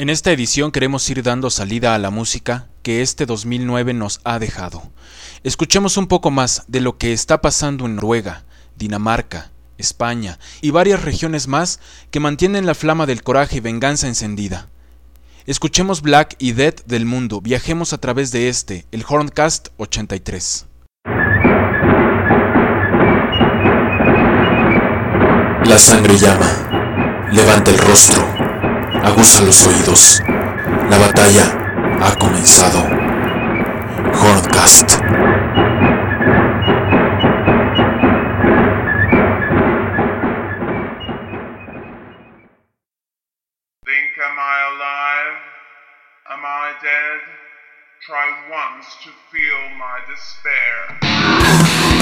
En esta edición queremos ir dando salida a la música que este 2009 nos ha dejado. Escuchemos un poco más de lo que está pasando en Noruega, Dinamarca, España y varias regiones más que mantienen la flama del coraje y venganza encendida. Escuchemos Black y Dead del mundo, viajemos a través de el Horncast 83. La sangre llama, levanta el rostro, aguza los oídos. La batalla ha comenzado. Horncast. Think, am I alive? Am I dead? Try once to feel my despair.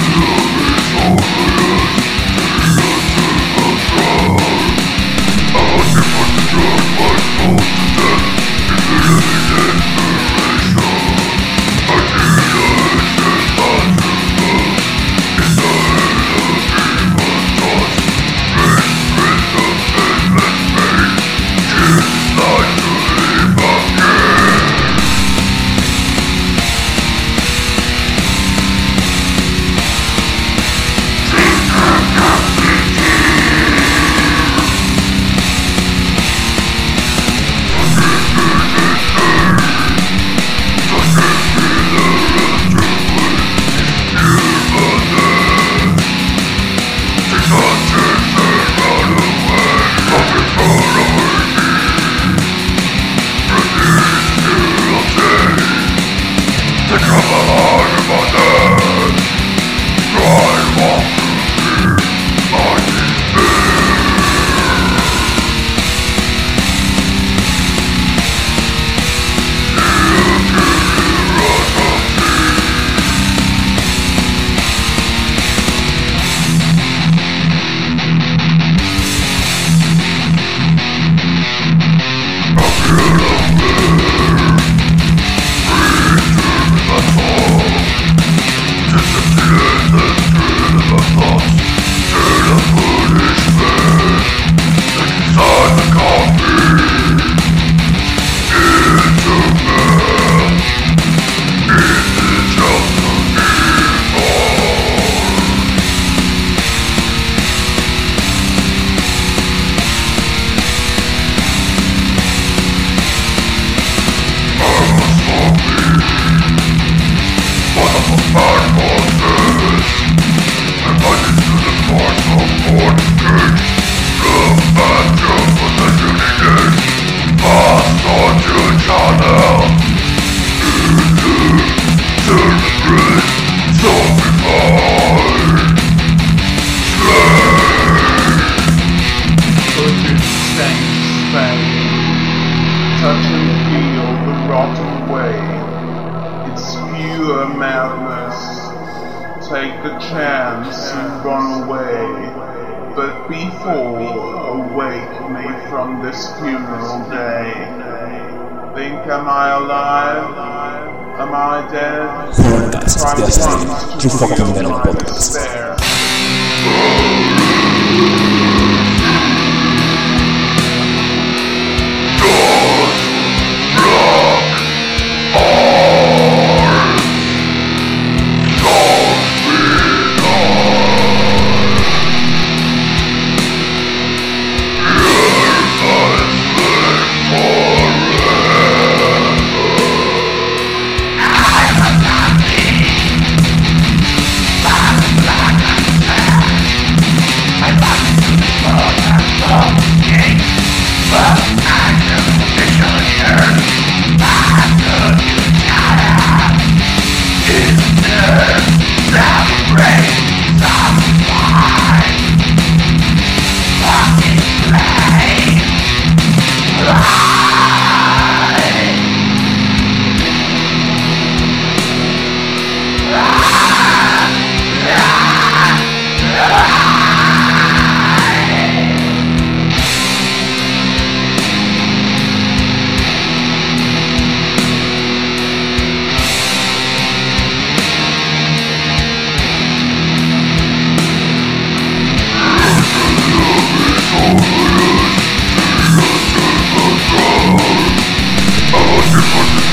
True fucking metal podcast.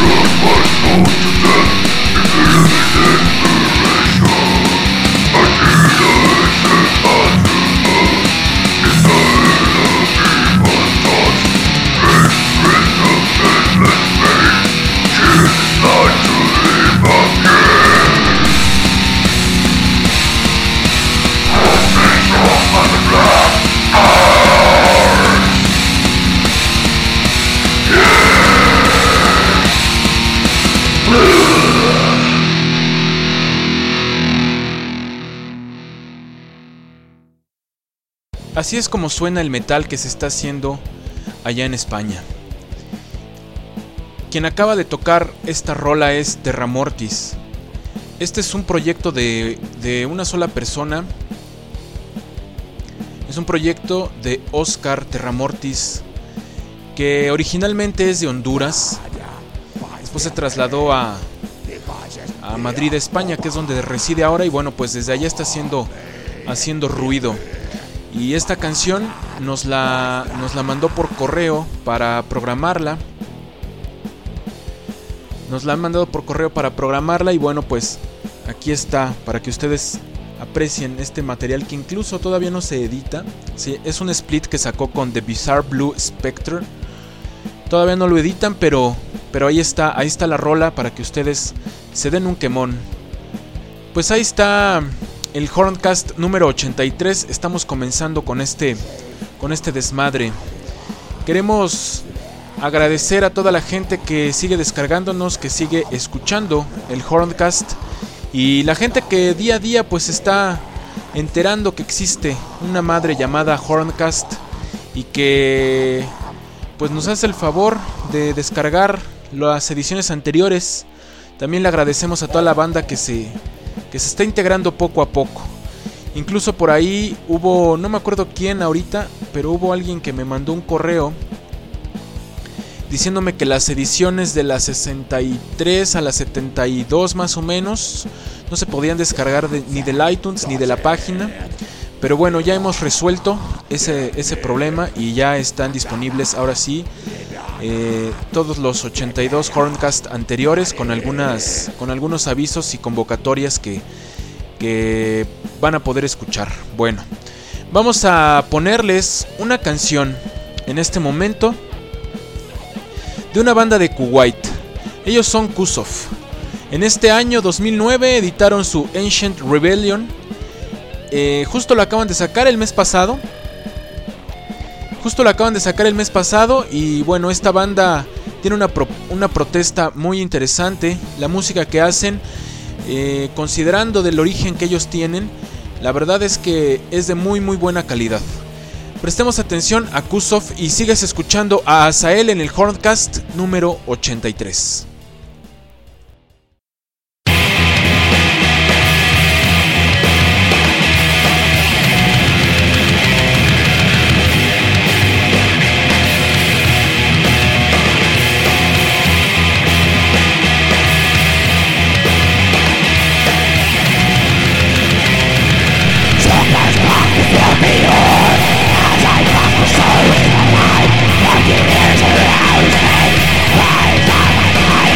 Así es como suena el metal que se está haciendo allá en España. Quien acaba de tocar esta rola es Terra Mortis. Este es un proyecto de una sola persona. Es un proyecto de Oscar Terra Mortis, que originalmente es de Honduras. Después se trasladó a Madrid, España, que es donde reside ahora. Y bueno, pues desde allá está haciendo ruido. Y esta canción nos la mandó por correo para programarla. Nos la han mandado por correo para programarla. Y bueno, pues aquí está, para que ustedes aprecien este material que incluso todavía no se edita. Sí, es un split que sacó con The Bizarre Blue Spectre. Todavía no lo editan, pero ahí está la rola para que ustedes se den un quemón. Pues ahí está el Horncast número 83. Estamos comenzando con este desmadre. Queremos agradecer a toda la gente que sigue descargándonos, que sigue escuchando el Horncast, y la gente que día a día pues está enterando que existe una madre llamada Horncast y que pues nos hace el favor de descargar las ediciones anteriores. También le agradecemos a toda la banda que se está integrando poco a poco. Incluso por ahí hubo, no me acuerdo quién ahorita, pero hubo alguien que me mandó un correo diciéndome que las ediciones de la 63 a la 72 más o menos no se podían descargar ni del iTunes ni de la página. Pero bueno, ya hemos resuelto ese problema y ya están disponibles ahora sí todos los 82 Horncast anteriores, con algunos avisos y convocatorias que van a poder escuchar. Bueno, vamos a ponerles una canción en este momento de una banda de Kuwait. Ellos son Kusov. En este año 2009 editaron su Ancient Rebellion. Justo lo acaban de sacar el mes pasado. Y bueno, esta banda tiene una protesta muy interesante. La música que hacen, considerando del origen que ellos tienen, la verdad es que es de muy muy buena calidad. Prestemos atención a Kusov y sigues escuchando a Azael en el Horncast número 83. As I cross the soul in the night, like the ears around me, rise up my mind.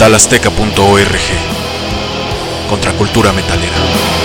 portalasteca.org. Contracultura metalera.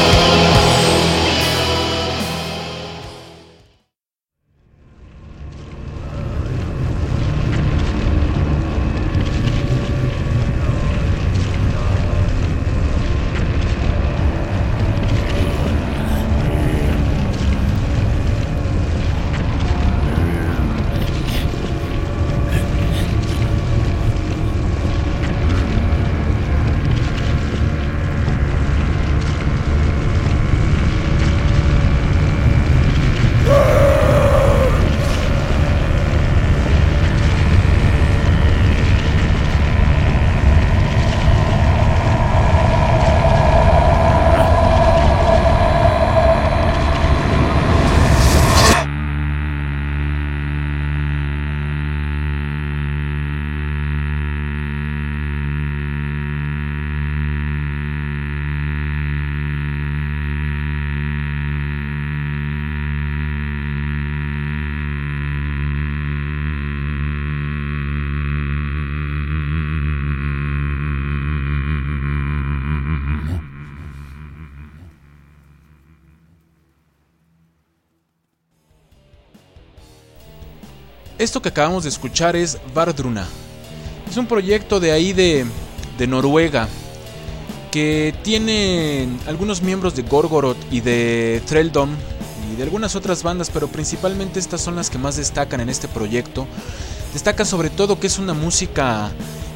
Esto que acabamos de escuchar es Vardruna. Es un proyecto de ahí de Noruega que tiene algunos miembros de Gorgoroth y de Threldom y de algunas otras bandas, pero principalmente estas son las que más destacan en este proyecto. Destaca sobre todo que es una música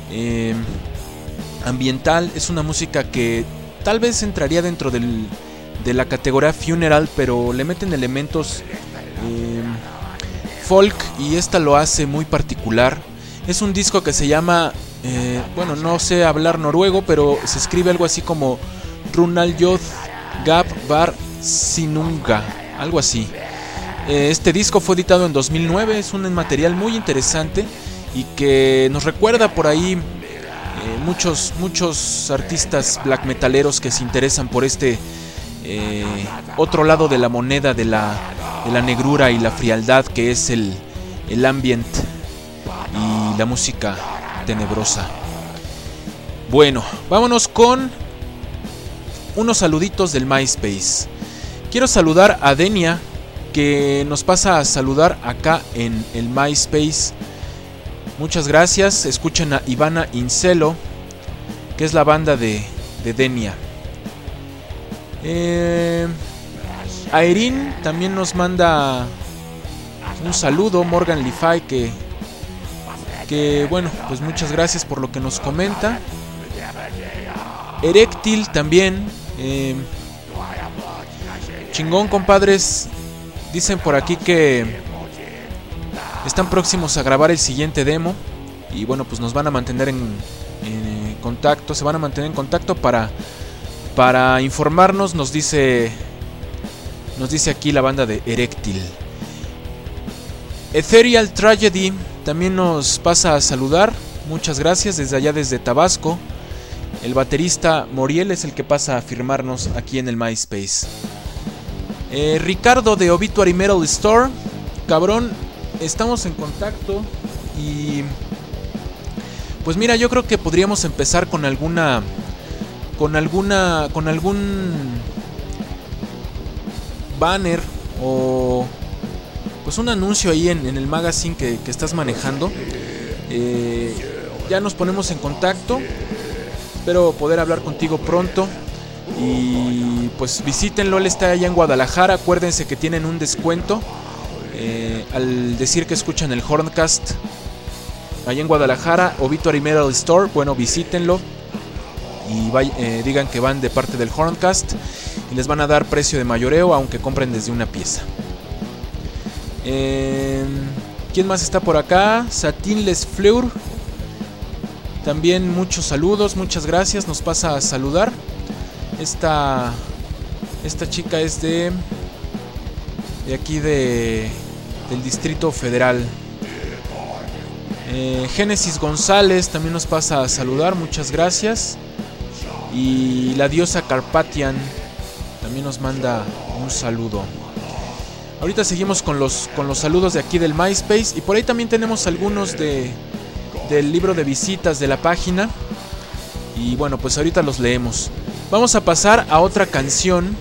ambiental, es una música que tal vez entraría dentro de la categoría funeral, pero le meten elementos folk y esta lo hace muy particular. Es un disco que se llama, bueno, no sé hablar noruego, pero se escribe algo así como Runaljod Gap Var Sinunga, algo así. Este disco fue editado en 2009, es un material muy interesante y que nos recuerda por ahí muchos artistas black metaleros que se interesan por este otro lado de la moneda de la negrura y la frialdad que es el ambient y la música tenebrosa. Bueno, vámonos con unos saluditos del MySpace. Quiero saludar a Denia, que nos pasa a saludar acá en el MySpace. Muchas gracias. Escuchen a Ivana Incelo, que es la banda de Denia. Aerin también nos manda un saludo. Morgan Lifai, que bueno, pues muchas gracias por lo que nos comenta. Erectil también, chingón, compadres. Dicen por aquí que están próximos a grabar el siguiente demo y bueno, pues nos van a mantener en contacto, se van a mantener en contacto para informarnos. Nos dice aquí la banda de Erectil. Ethereal Tragedy también nos pasa a saludar. Muchas gracias desde allá, desde Tabasco. El baterista Moriel es el que pasa a firmarnos aquí en el MySpace. Ricardo de Obituary Metal Store. Cabrón, estamos en contacto y pues mira, yo creo que podríamos empezar con algún banner o pues un anuncio ahí en el magazine que estás manejando. Ya nos ponemos en contacto. Espero poder hablar contigo pronto. Y pues visítenlo, él está allá en Guadalajara. Acuérdense que tienen un descuento al decir que escuchan el Horncast allá en Guadalajara, Obituary Metal Store. Bueno, visítenlo y digan que van de parte del Horncast y les van a dar precio de mayoreo aunque compren desde una pieza. ¿Quién más está por acá? Satin Les Fleur. También muchos saludos, muchas gracias, nos pasa a saludar. Esta chica es de aquí del Distrito Federal. Génesis González también nos pasa a saludar, muchas gracias. Y la diosa Carpathian también nos manda un saludo. Ahorita seguimos con los saludos de aquí del MySpace. Y por ahí también tenemos algunos del libro de visitas de la página. Y bueno, pues ahorita los leemos. Vamos a pasar a otra canción.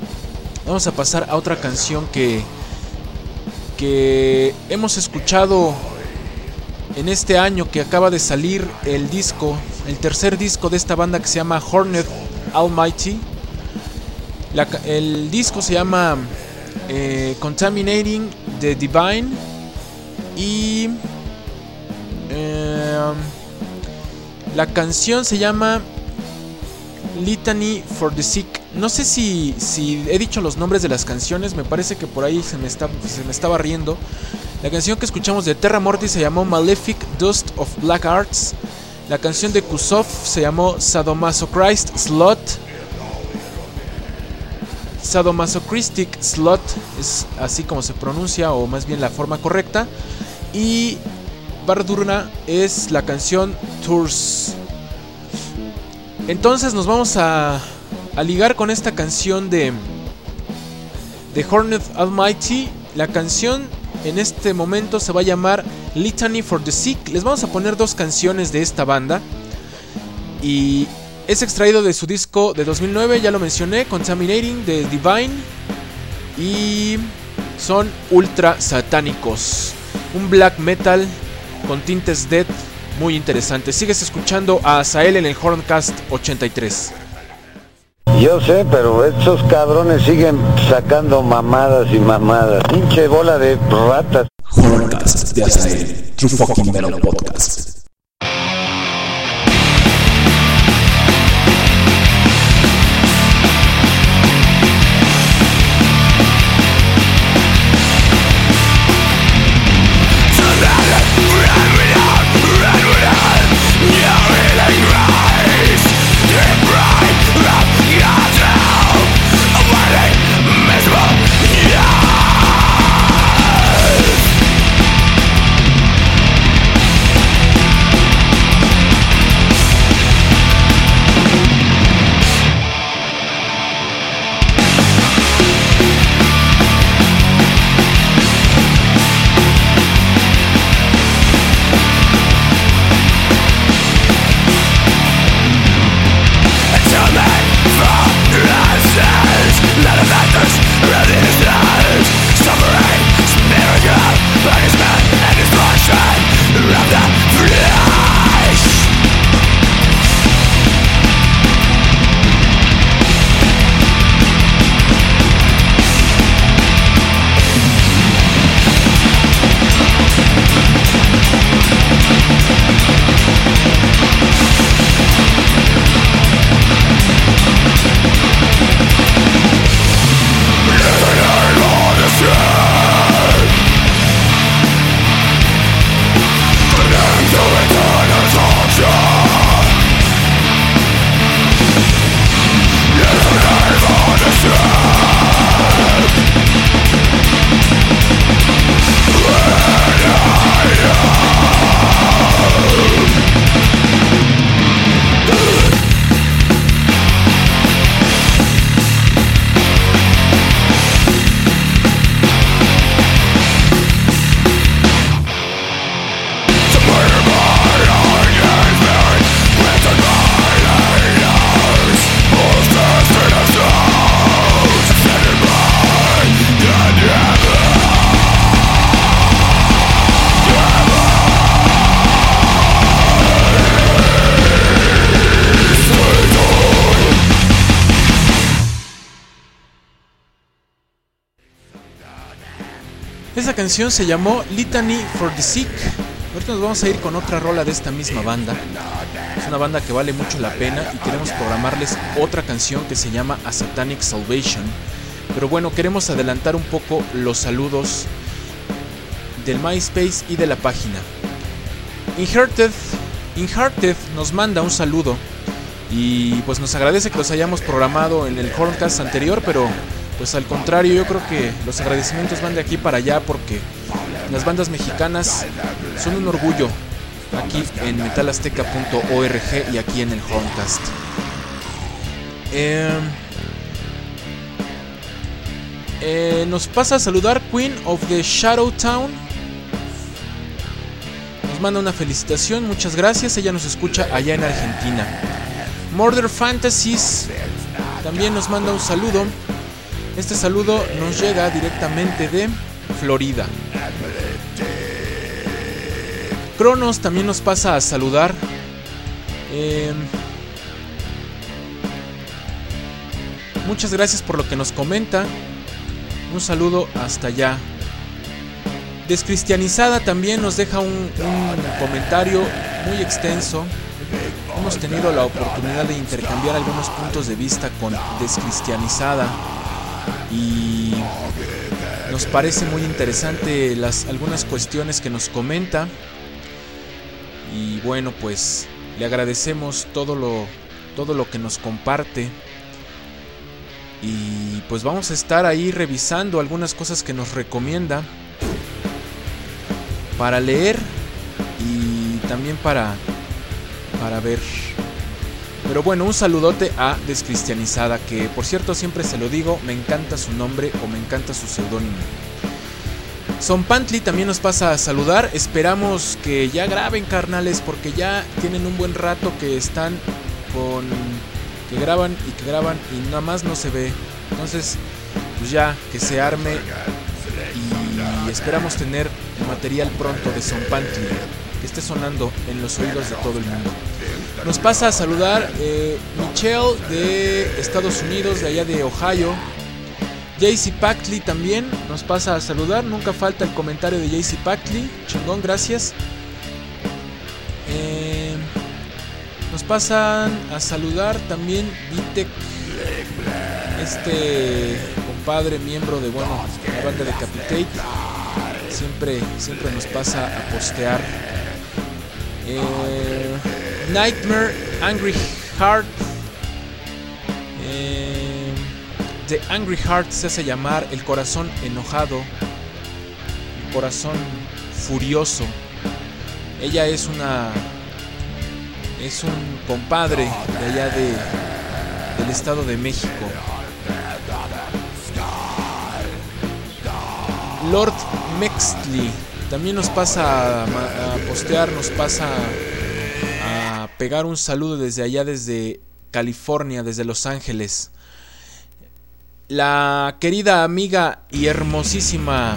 Que hemos escuchado en este año, que acaba de salir el tercer disco de esta banda que se llama Horned Almighty. El disco se llama Contaminating the Divine y la canción se llama Litany for the Sick. No sé si he dicho los nombres de las canciones, me parece que por ahí se me estaba riendo. La canción que escuchamos de Terra Mortis se llamó Malefic Dust of Black Arts. La canción de Kusov se llamó Sadomasochistic Slot, es así como se pronuncia, o más bien la forma correcta. Y Bardurna es la canción Tours. Entonces nos vamos a ligar con esta canción de Horned Almighty. La canción en este momento se va a llamar Litany for the Sick. Les vamos a poner dos canciones de esta banda y es extraído de su disco de 2009, ya lo mencioné, Contaminating the Divine, y son ultra satánicos, un black metal con tintes death muy interesante. Sigues escuchando a Azael en el Horncast 83. Yo sé, pero estos cabrones siguen sacando mamadas y mamadas. Pinche bola de ratas. Horncast de Azael, True Fucking Metal Podcast. Esa canción se llamó Litany for the Sick. Ahorita nos vamos a ir con otra rola de esta misma banda. Es una banda que vale mucho la pena y queremos programarles otra canción que se llama A Satanic Salvation. Pero bueno, queremos adelantar un poco los saludos del MySpace y de la página. Inhearted nos manda un saludo y pues nos agradece que los hayamos programado en el Horncast anterior, pero pues al contrario, yo creo que los agradecimientos van de aquí para allá porque las bandas mexicanas son un orgullo aquí en metalazteca.org y aquí en el Horncast. Nos pasa a saludar Queen of the Shadow Town. Nos manda una felicitación, muchas gracias. Ella nos escucha allá en Argentina. Murder Fantasies también nos manda un saludo. Este saludo nos llega directamente de Florida. Cronos también nos pasa a saludar. Muchas gracias por lo que nos comenta. Un saludo hasta allá. Descristianizada también nos deja un comentario muy extenso. Hemos tenido la oportunidad de intercambiar algunos puntos de vista con Descristianizada y nos parece muy interesante algunas cuestiones que nos comenta. Y bueno, pues le agradecemos todo lo que nos comparte. Y pues vamos a estar ahí revisando algunas cosas que nos recomienda para leer y también para ver. Pero bueno, un saludote a Descristianizada, que por cierto siempre se lo digo, me encanta su nombre o me encanta su seudónimo. Zompantli también nos pasa a saludar. Esperamos que ya graben, carnales, porque ya tienen un buen rato que están que graban y nada más no se ve. Entonces pues ya que se arme y esperamos tener material pronto de Zompantli que esté sonando en los oídos de todo el mundo. Nos pasa a saludar Michelle de Estados Unidos, de allá de Ohio. JC Pactley también nos pasa a saludar. Nunca falta el comentario de JC Pactley. Chingón, gracias. Nos pasan a saludar también Vitek, este compadre, miembro de la banda de Capitate. Siempre nos pasa a postear. Nightmare, Angry Heart. The Angry Heart se hace llamar el corazón enojado, el corazón furioso. Ella es un compadre de allá del Estado de México. Lord Mexley también nos pasa a postear, nos pasa a pegar un saludo desde allá, desde California, desde Los Ángeles. La querida amiga y hermosísima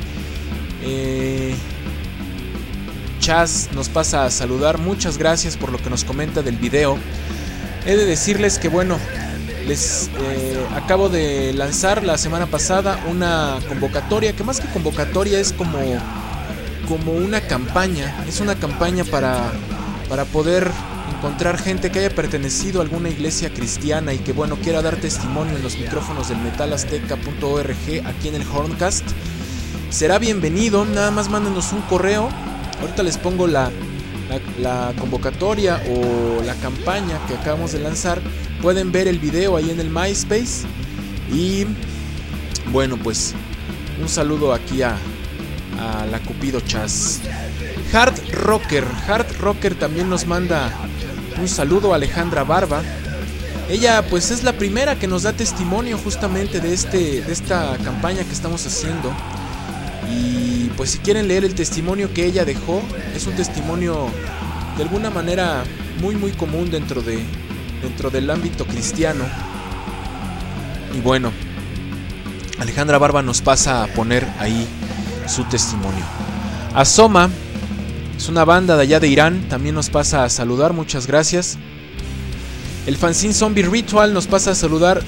Chaz nos pasa a saludar. Muchas gracias por lo que nos comenta del video. He de decirles que bueno, les acabo de lanzar la semana pasada una convocatoria, que más que convocatoria es como una campaña. Es una campaña para poder encontrar gente que haya pertenecido a alguna iglesia cristiana y que bueno, quiera dar testimonio en los micrófonos del metalazteca.org aquí en el Horncast. Será bienvenido, nada más mándenos un correo. Ahorita les pongo la convocatoria o la campaña que acabamos de lanzar. Pueden ver el video ahí en el MySpace. Y bueno, pues un saludo aquí a la Cupido Chas. Hard Rocker también nos manda un saludo. Alejandra Barba. Ella pues es la primera que nos da testimonio justamente de esta campaña que estamos haciendo. Y pues si quieren leer el testimonio que ella dejó, es un testimonio de alguna manera muy muy común dentro del ámbito cristiano. Y bueno, Alejandra Barba nos pasa a poner ahí su testimonio. Asoma es una banda de allá de Irán, también nos pasa a saludar, muchas gracias. El fanzine Zombie Ritual nos pasa a saludar.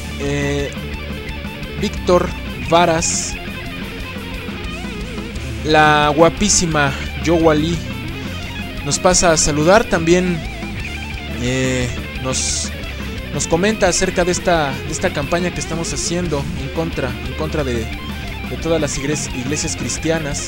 Víctor Varas. La guapísima Yowali nos pasa a saludar. También nos comenta acerca de esta campaña que estamos haciendo en contra de todas las iglesias cristianas.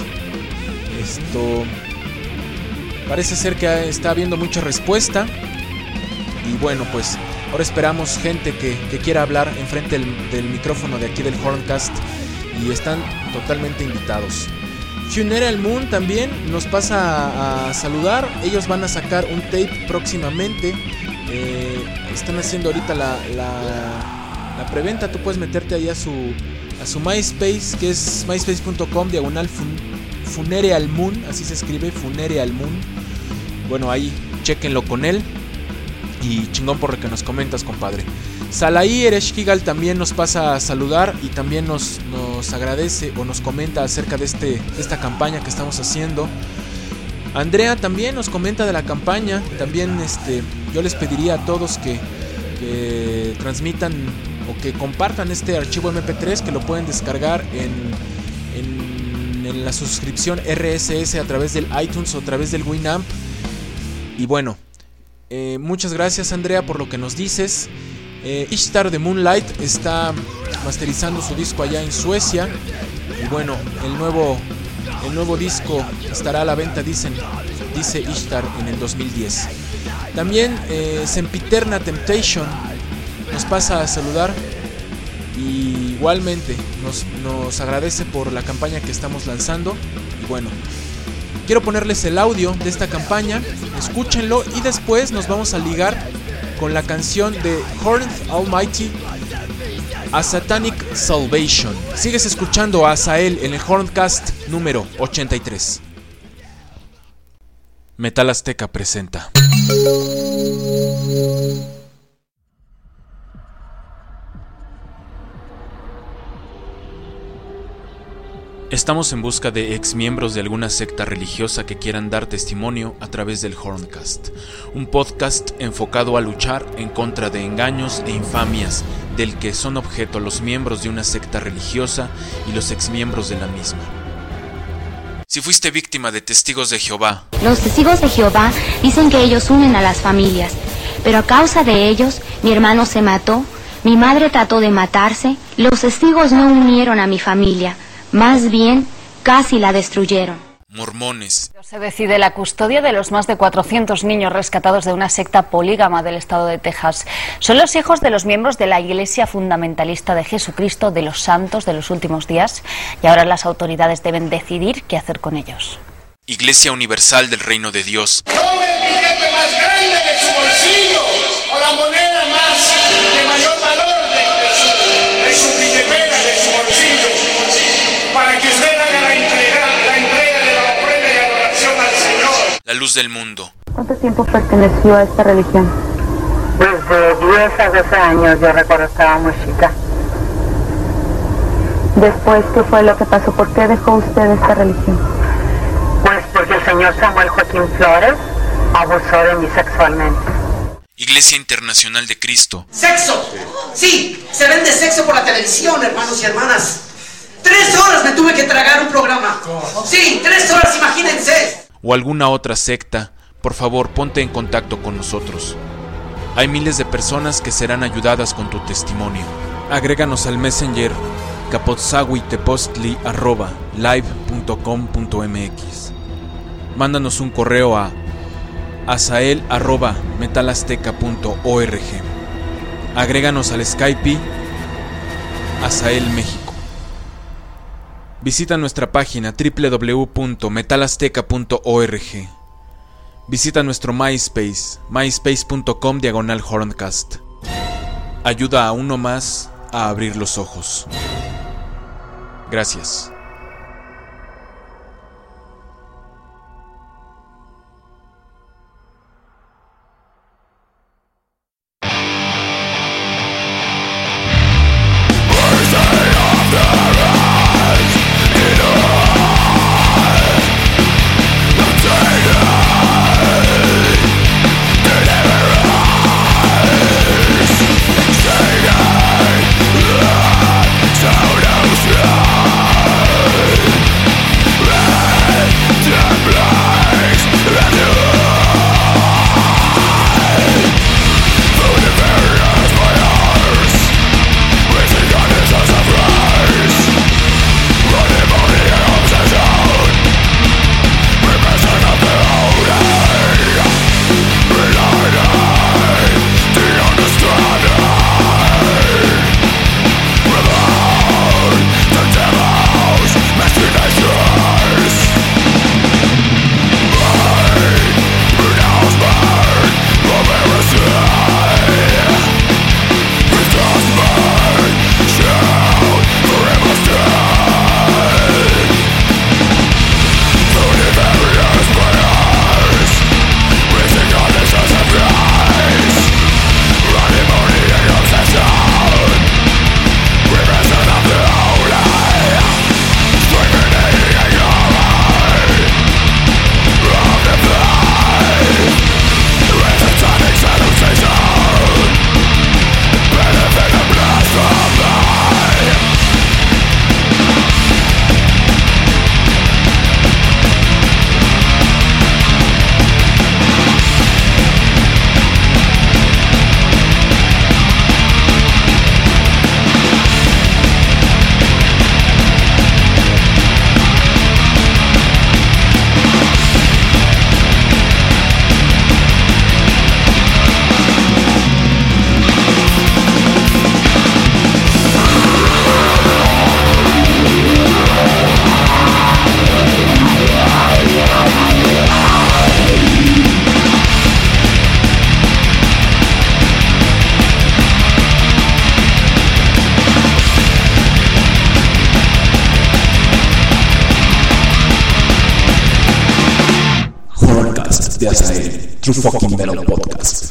Parece ser que está habiendo mucha respuesta. Y bueno, pues ahora esperamos gente que quiera hablar enfrente del micrófono de aquí del Horncast. Y están totalmente invitados. Funeral Moon también nos pasa a saludar. Ellos van a sacar un tape próximamente. Están haciendo ahorita la preventa. Tú puedes meterte ahí a su MySpace, que es myspace.com/Funeral Moon, así se escribe, Funeral Moon. Bueno, ahí chéquenlo con él. Y chingón por lo que nos comentas, compadre. Salaí Ereshkigal también nos pasa a saludar y también nos agradece o nos comenta acerca de esta campaña que estamos haciendo. Andrea también nos comenta de la campaña. También yo les pediría a todos que transmitan o que compartan este archivo MP3, que lo pueden descargar en la suscripción RSS a través del iTunes o a través del Winamp. Y bueno, muchas gracias, Andrea, por lo que nos dices. Ishtar de Moonlight está masterizando su disco allá en Suecia. Y bueno, el nuevo disco estará a la venta, dice Ishtar, en el 2010. También Sempiterna Temptation nos pasa a saludar. Y igualmente nos agradece por la campaña que estamos lanzando. Y bueno, quiero ponerles el audio de esta campaña, escúchenlo y después nos vamos a ligar con la canción de Horned Almighty, A Satanic Salvation. Sigues escuchando a Azael en el Horncast número 83. Metal Azteca presenta. Estamos en busca de exmiembros de alguna secta religiosa que quieran dar testimonio a través del Horncast, un podcast enfocado a luchar en contra de engaños e infamias del que son objeto los miembros de una secta religiosa y los exmiembros de la misma. Si fuiste víctima de testigos de Jehová, los testigos de Jehová dicen que ellos unen a las familias, pero a causa de ellos mi hermano se mató, mi madre trató de matarse, los testigos no unieron a mi familia. Más bien, casi la destruyeron. Mormones. Se decide la custodia de los más de 400 niños rescatados de una secta polígama del estado de Texas. Son los hijos de los miembros de la Iglesia Fundamentalista de Jesucristo de los Santos de los Últimos Días y ahora las autoridades deben decidir qué hacer con ellos. Iglesia Universal del Reino de Dios. Tome el billete más grande de su bolsillo o la moneda de mayor valor de su billetera, de su bolsillo, para que usted haga la entrega de la ofrenda y adoración al Señor. La luz del mundo. ¿Cuánto tiempo perteneció a esta religión? Desde 10 a 12 años, yo recuerdo, estaba muy chica. Después, ¿qué fue lo que pasó? ¿Por qué dejó usted esta religión? Pues porque el señor Samuel Joaquín Flores abusó de mí sexualmente. Iglesia Internacional de Cristo. ¡Sexo! Sí, se vende sexo por la televisión, hermanos y hermanas. 3 horas me tuve que tragar un programa. Sí, 3 horas, imagínense. O alguna otra secta, por favor, ponte en contacto con nosotros. Hay miles de personas que serán ayudadas con tu testimonio. Agréganos al Messenger capotzawitepostli@live.com.mx. Mándanos un correo a azael@metalazteca.org. Agréganos al Skype Azael México. Visita nuestra página www.metalazteca.org. Visita nuestro MySpace, myspace.com/Horncast. Ayuda a uno más a abrir los ojos. Gracias. Sound of Gracias a él, True Fucking Metal Podcast.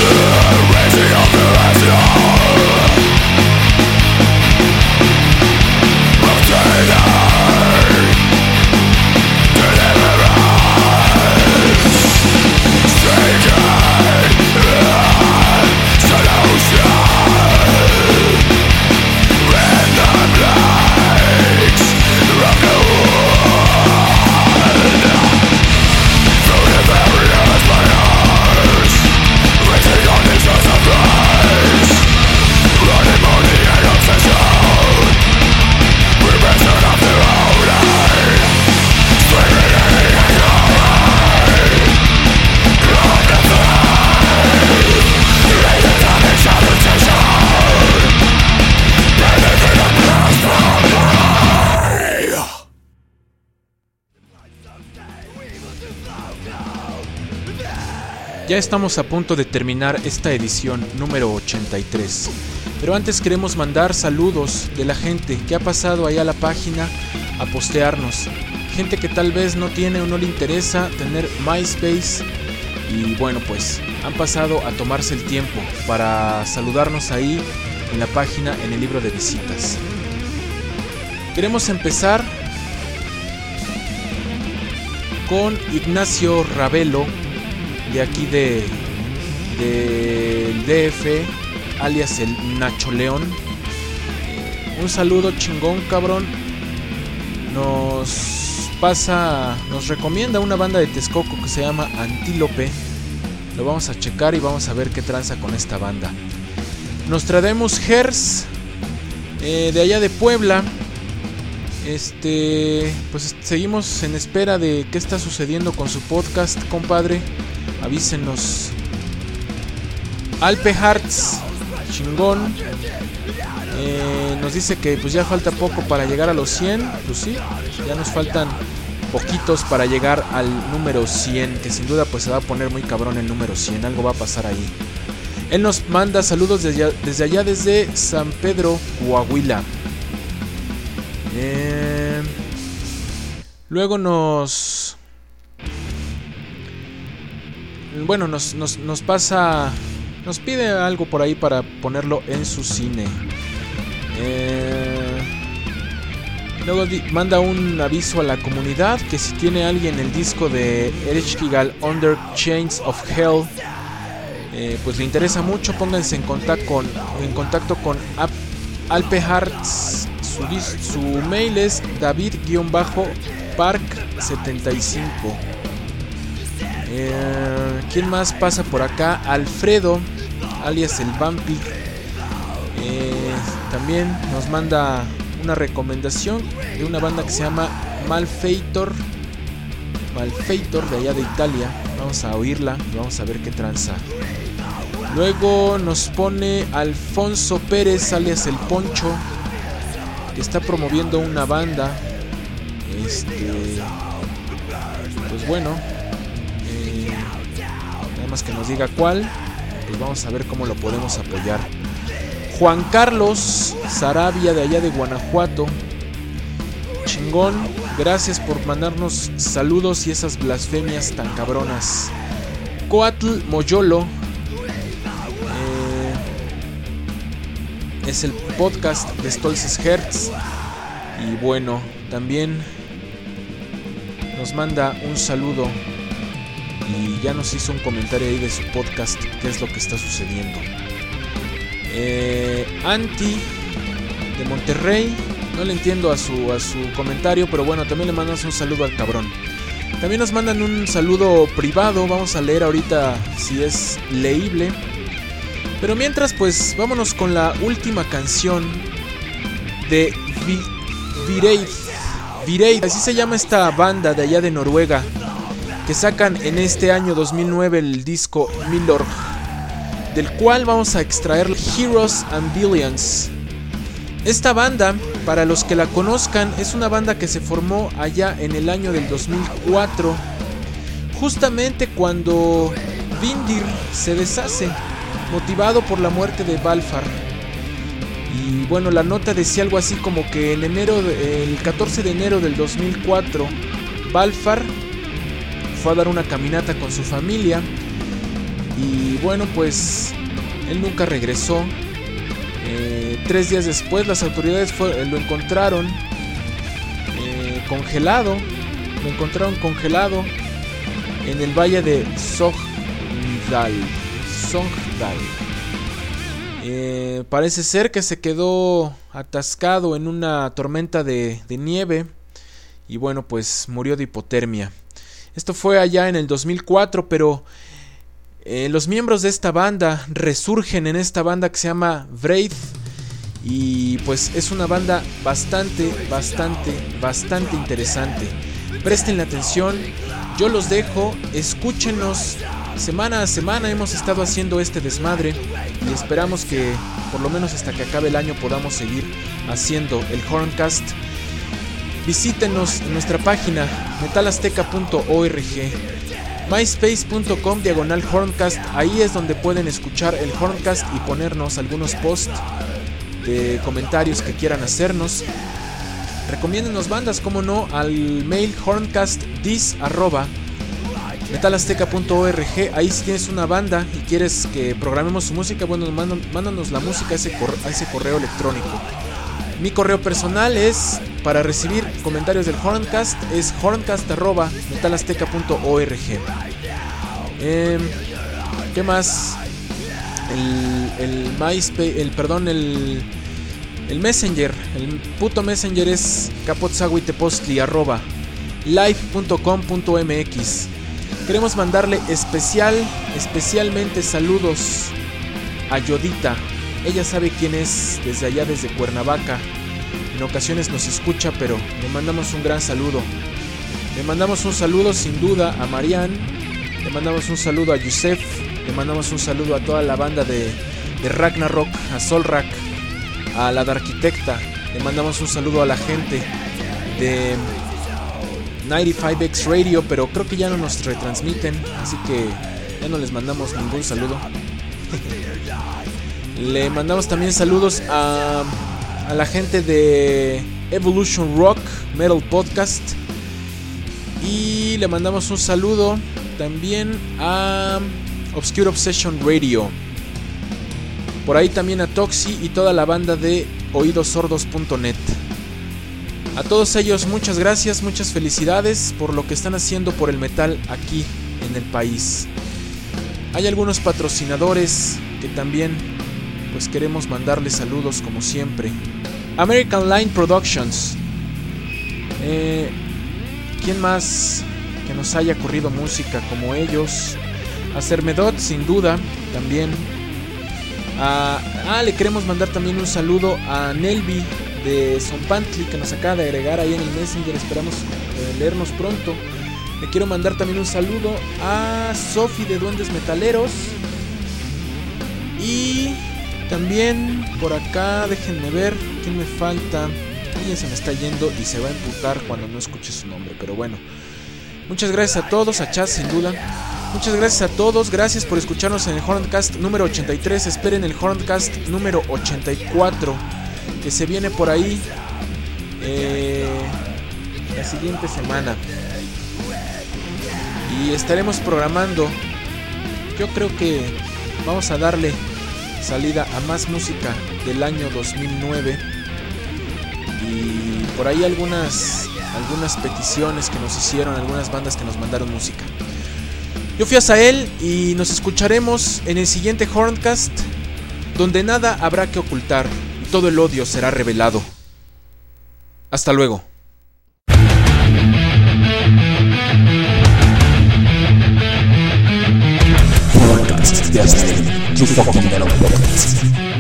Ya estamos a punto de terminar esta edición número 83, pero antes queremos mandar saludos de la gente que ha pasado ahí a la página a postearnos, gente que tal vez no tiene o no le interesa tener MySpace y bueno, pues han pasado a tomarse el tiempo para saludarnos ahí en la página, en el libro de visitas. Queremos empezar con Ignacio Ravelo, de aquí del DF, alias el Nacho León. Un saludo chingón, cabrón. Nos recomienda una banda de Texcoco que se llama Antílope. Lo vamos a checar y vamos a ver qué tranza con esta banda. Nostradamus Gers, de allá de Puebla. Pues seguimos en espera de qué está sucediendo con su podcast, compadre. Avísenos. Alpe Hearts, chingón. Nos dice que pues ya falta poco para llegar a los 100. Pues sí, ya nos faltan poquitos para llegar al número 100, que sin duda pues se va a poner muy cabrón el número 100. Algo va a pasar ahí. Él nos manda saludos desde San Pedro, Coahuila. Luego nos pide algo por ahí para ponerlo en su cine. Luego manda un aviso a la comunidad que si tiene alguien el disco de Ereshkigal Under Chains of Hell, pues le interesa mucho, pónganse en contacto con Alpe Hearts. Su mail es David-Park75. ¿Quién más pasa por acá? Alfredo, alias el Vampi. También nos manda una recomendación de una banda que se llama Malfeitor de allá de Italia. Vamos a oírla y vamos a ver qué tranza. Luego nos pone Alfonso Pérez, alias el Poncho, que está promoviendo una banda. Pues bueno, nada más que nos diga cuál, pues vamos a ver cómo lo podemos apoyar. Juan Carlos Sarabia, de allá de Guanajuato, chingón, gracias por mandarnos saludos y esas blasfemias tan cabronas. Coatl Moyolo, es el podcast de Stolzes Hertz. Y bueno, también nos manda un saludo y ya nos hizo un comentario ahí de su podcast, qué es lo que está sucediendo. Anti de Monterrey, no le entiendo a su comentario, pero bueno, también le mandamos un saludo al cabrón. También nos mandan un saludo privado, vamos a leer ahorita si es leíble. Pero mientras, pues vámonos con la última canción de Vireid, así se llama esta banda de allá de Noruega, que sacan en este año 2009 el disco Milorg, del cual vamos a extraer Heroes and Villains. Esta banda, para los que la conozcan, es una banda que se formó allá en el año del 2004, justamente cuando Vindir se deshace, motivado por la muerte de Balfar. Y bueno, la nota decía algo así como que en el 14 de enero del 2004, Balfar fue a dar una caminata con su familia y bueno, pues él nunca regresó. 3 días después las autoridades lo encontraron congelado. Lo encontraron congelado en el valle de Sogndal. Parece ser que se quedó atascado en una tormenta de nieve y bueno, pues murió de hipotermia. Esto fue allá en el 2004, pero los miembros de esta banda resurgen en esta banda que se llama Wraith y pues es una banda bastante interesante. Prestenle atención, yo los dejo, escúchenos. Semana a semana hemos estado haciendo este desmadre y esperamos que por lo menos hasta que acabe el año podamos seguir haciendo el Horncast. Visítenos en nuestra página metalazteca.org, myspace.com/Horncast. Ahí es donde pueden escuchar el Horncast y ponernos algunos posts de comentarios que quieran hacernos. Recomiéndennos bandas, como no, al mail horncastdis@metalazteca.org. Ahí si tienes una banda y quieres que programemos su música, bueno, mándanos la música a ese correo electrónico. Mi correo personal es, para recibir comentarios del Horncast, es horncast@metalazteca.org. ¿Qué más? El Messenger, el puto Messenger es capotzagüitepostli@live.com.mx. Queremos mandarle especialmente saludos a Yodita. Ella sabe quién es, desde allá, desde Cuernavaca. En ocasiones nos escucha, pero le mandamos un gran saludo. Le mandamos un saludo sin duda a Marianne. Le mandamos un saludo a Yusef. Le mandamos un saludo a toda la banda de Ragnarok, a Solrak, a la Darquitecta. Le mandamos un saludo a la gente de 95X Radio, pero creo que ya no nos retransmiten, así que ya no les mandamos ningún saludo. Le mandamos también saludos a la gente de Evolution Rock Metal Podcast. Y le mandamos un saludo también a Obscure Obsession Radio. Por ahí también a Toxi y toda la banda de oidosordos.net. A todos ellos muchas gracias, muchas felicidades por lo que están haciendo por el metal aquí en el país. Hay algunos patrocinadores que también pues queremos mandarles saludos como siempre. American Line Productions. ¿Quién más que nos haya corrido música como ellos? A Cermedot, sin duda, también. Le queremos mandar también un saludo a Nelvi de Zompantli, que nos acaba de agregar ahí en el Messenger. Esperamos leernos pronto. Le quiero mandar también un saludo a Sofi de Duendes Metaleros. Y también por acá, déjenme ver quién me falta. Alguien se me está yendo y se va a emputar cuando no escuche su nombre, pero bueno. Muchas gracias a todos, a Chaz sin duda. Muchas gracias a todos, gracias por escucharnos en el Horncast número 83. Esperen el Horncast número 84, que se viene por ahí la siguiente semana. Y estaremos programando, yo creo que vamos a darle salida a más música del año 2009. Y por ahí algunas peticiones que nos hicieron, algunas bandas que nos mandaron música. Yo fui a Sael y nos escucharemos en el siguiente Horncast, donde nada habrá que ocultar y todo el odio será revelado. Hasta luego. Horncast, tu fucking metal podcast.